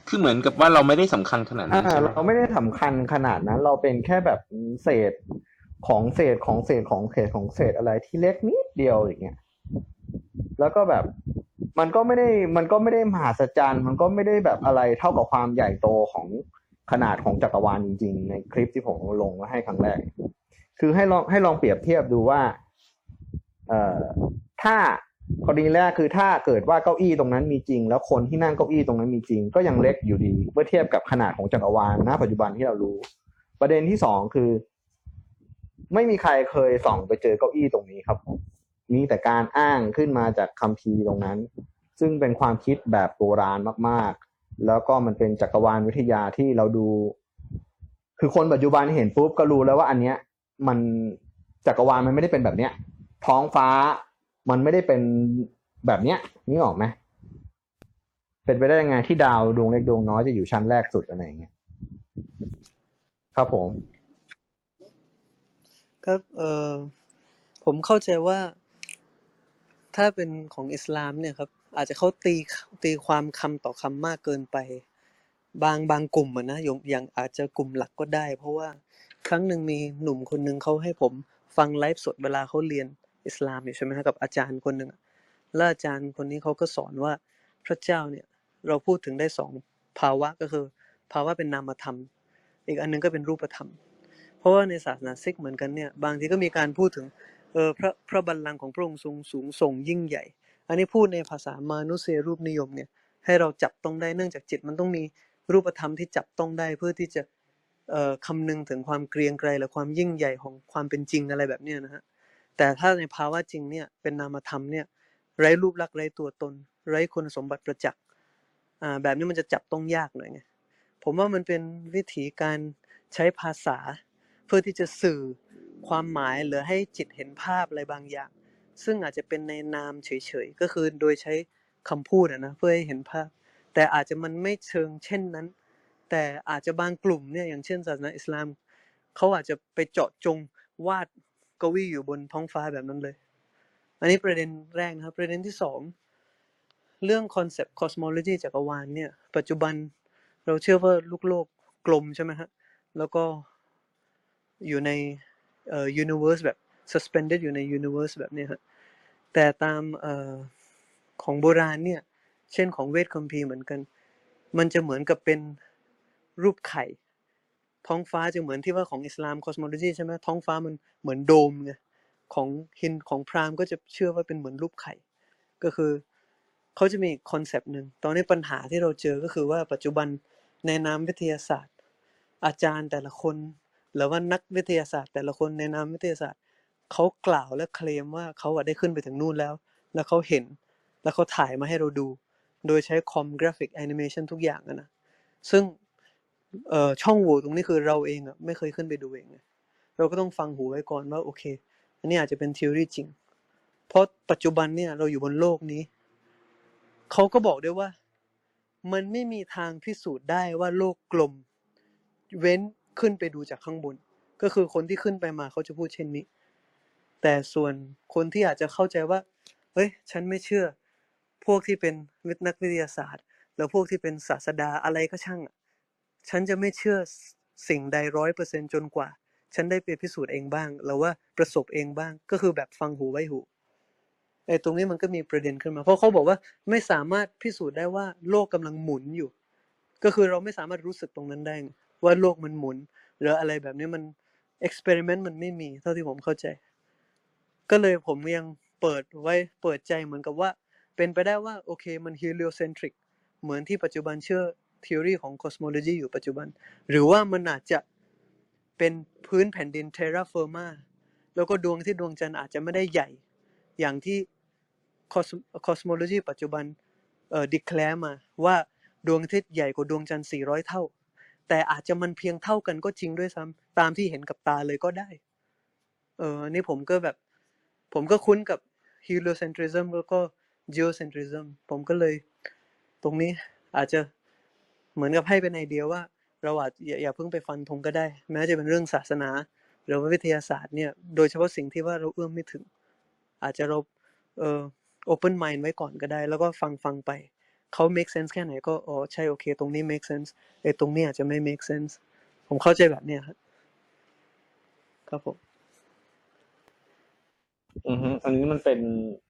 คือเหมือนกับว่าเราไม่ได้สำคัญขนาดนั้นใช่ไหมเราไม่ได้สำคัญขนาดนั้นเราเป็นแค่แบบเศษของเศษอะไรที่เล็กนิดเดียวอย่างเงี้ยแล้วก็แบบมันก็ไม่ได้มันก็ไม่ได้มหัศจรรย์มันก็ไม่ได้แบบอะไรเท่ากับความใหญ่โตของขนาดของจักรวาลจริงๆในคลิปที่ผมลงให้ครั้งแรกคือให้ลองเปรียบเทียบดูว่าเอ่อถ้ากรณีแรกคือถ้าเกิดว่าเก้าอี้ตรงนั้นมีจริงแล้วคนที่นั่งเก้าอี้ตรงนั้นมีจริงก็ยังเล็กอยู่ดีเมื่อเทียบกับขนาดของจักรวาลณปัจจุบันที่เรารู้ประเด็นที่สองคือไม่มีใครเคยส่องไปเจอเก้าอี้ตรงนี้ครับมีแต่การอ้างขึ้นมาจากคัมภีร์ตรงนั้นซึ่งเป็นความคิดแบบโบราณมากๆแล้วก็มันเป็นจักรวาลวิทยาที่เราดูคือคนปัจจุบันเห็นปุ๊บก็รู้แล้วว่าอันเนี้ยมันจักรวาลมันไม่ได้เป็นแบบเนี้ยท้องฟ้ามันไม่ได้เป็นแบบเนี้ยนี่ออกไหมเป็นไปได้ยังไงที่ดาวดวงเล็กดวงน้อยจะอยู่ชั้นแรกสุดอะไรอย่างเงี้ยครับผมก็ผมเข้าใจว่าถ้าเป็นของอิสลามเนี่ยครับอาจจะเขาตีความคำต่อคำมากเกินไปบางกลุ่มนะอย่างอาจจะกลุ่มหลักก็ได้เพราะว่าครั้งหนึ่งมีหนุ่มคนหนึ่งเขาให้ผมฟังไลฟ์สดเวลาเขาเรียนอิสลามอยู่ใช่ไหมครับกับอาจารย์คนหนึ่งแล้วอาจารย์คนนี้เขาก็สอนว่าพระเจ้าเนี่ยเราพูดถึงได้สองภาวะก็คือภาวะเป็นนามธรรมอีกอันนึงก็เป็นรูปธรรมเพราะว่าในศาสนาซิกเหมือนกันเนี่ยบางทีก็มีการพูดถึงพระบัลลังก์ของพระองค์ทรงสูงส่งยิ่งใหญ่อันนี้พูดในภาษามานุษยรูปนิยมเนี่ยให้เราจับต้องได้เนื่องจากจิตมันต้องมีรูปธรรมที่จับต้องได้เพื่อที่จะคำนึงถึงความเกรียงไกรและความยิ่งใหญ่ของความเป็นจริงอะไรแบบเนี้ยนะฮะแต่ถ้าในภาวะจริงเนี่ยเป็นนามธรรมเนี่ยไร้รูปลักษณ์ไร้ตัวตนไร้คุณสมบัติประจักษ์แบบนี้มันจะจับต้องยากหน่อยไงผมว่ามันเป็นวิธีการใช้ภาษาเพื่อที่จะสื่อความหมายหรือให้จิตเห็นภาพอะไรบางอย่างซึ่งอาจจะเป็นในนามเฉยๆก็คือโดยใช้คำพูดนะเพื่อให้เห็นภาพแต่อาจจะมันไม่เชิงเช่นนั้นแต่อาจจะบางกลุ่มเนี่ยอย่างเช่นศาสนาอิสลามเขาอาจจะไปเจาะจงวาดเก้าอี้อยู่บนท้องฟ้าแบบนั้นเลยอันนี้ประเด็นแรกนะครับประเด็นที่สองเรื่องคอนเซปต์ cosmology จักรวาลเนี่ยปัจจุบันเราเชื่อว่าลูกโลกกลมใช่ไหมฮะแล้วก็อยู่ในuniverse แบบ suspended อยู่ใน universe แบบเนี้ยฮะแต่ตามของโบราณเนี่ยเช่นของเวทคัมภีร์เหมือนกันมันจะเหมือนกับเป็นรูปไข่ท้องฟ้าจะเหมือนที่ว่าของอิสลาม cosmology ใช่ไหมท้องฟ้ามันเหมือนโดมไงของฮินของพราหมณ์ก็จะเชื่อว่าเป็นเหมือนรูปไข่ก็คือเขาจะมีคอนเซปต์หนึ่งตอนนี้ปัญหาที่เราเจอก็คือว่าปัจจุบันในนามวิทยาศาสตร์อาจารย์แต่ละคนหรือว่านักวิทยาศาสตร์แต่ละคนในนามวิทยาศาสตร์เขากล่าวและเคลมว่าเขาได้ขึ้นไปถึงนู่นแล้วเขาเห็นแล้วเขาถ่ายมาให้เราดูโดยใช้คอมกราฟิกแอนิเมชันทุกอย่างนะซึ่งช่องโหว่ตรงนี้คือเราเองไม่เคยขึ้นไปดูเองเราก็ต้องฟังหูไว้ก่อนว่าโอเคอันนี้อาจจะเป็นทฤษฎีจริงเพราะปัจจุบันเนี่ยเราอยู่บนโลกนี้เขาก็บอกด้วยว่ามันไม่มีทางพิสูจน์ได้ว่าโลกกลมเว้นขึ้นไปดูจากข้างบนก็คือคนที่ขึ้นไปมาเขาจะพูดเช่นนี้แต่ส่วนคนที่อาจจะเข้าใจว่าเฮ้ยฉันไม่เชื่อพวกที่เป็นนักวิทยาศาสตร์แล้วพวกที่เป็นศาสดาอะไรก็ช่างฉันจะไม่เชื่อสิ่งใด100%จนกว่าฉันได้ไปพิสูจน์เองบ้างหรือว่าประสบเองบ้างก็คือแบบฟังหูไว้หูตรงนี้มันก็มีประเด็นขึ้นมาเพราะเขาบอกว่าไม่สามารถพิสูจน์ได้ว่าโลกกำลังหมุนอยู่ก็คือเราไม่สามารถรู้สึกตรงนั้นได้ว่าโลกมันหมุนหรืออะไรแบบนี้มันเอ็กซ์เพริเมนต์มันไม่มีเท่าที่ผมเข้าใจก็เลยผมยังเปิดใจเหมือนกับว่าเป็นไปได้ว่าโอเคมัน heliocentric เหมือนที่ปัจจุบันเชื่อ theory ของ cosmology อยู่ปัจจุบันหรือว่ามันอาจจะเป็นพื้นแผ่นดิน terra firma แล้วก็ดวงที่ดวงจันทร์อาจจะไม่ได้ใหญ่อย่างที่ cosmology ปัจจุบันdeclare มาว่าดวงอาทิตย์ใหญ่กว่าดวงจันทร์400เท่าแต่อาจจะมันเพียงเท่ากันก็จริงด้วยซ้ำตามที่เห็นกับตาเลยก็ได้อันนี้ผมก็คุ้นกับ heliocentrism แล้วก็ geocentrism ผมก็เลยตรงนี้อาจจะเหมือนกับให้เป็นไอเดียว่าเราอาจอย่าเพิ่งไปฟันธงก็ได้แม้จะเป็นเรื่องศาสนาหรือว่าวิทยาศาสตร์เนี่ยโดยเฉพาะสิ่งที่ว่าเราเอื้อมไม่ถึงอาจจะเราopen mind ไว้ก่อนก็ได้แล้วก็ฟังไปเขา make sense แค่ไหนก็อ๋อใช่โอเคตรงนี้ make sense ตรงนี้อาจจะไม่ make sense ผมเข้าใจแบบเนี้ยครับครับผมอันนี้มันเป็น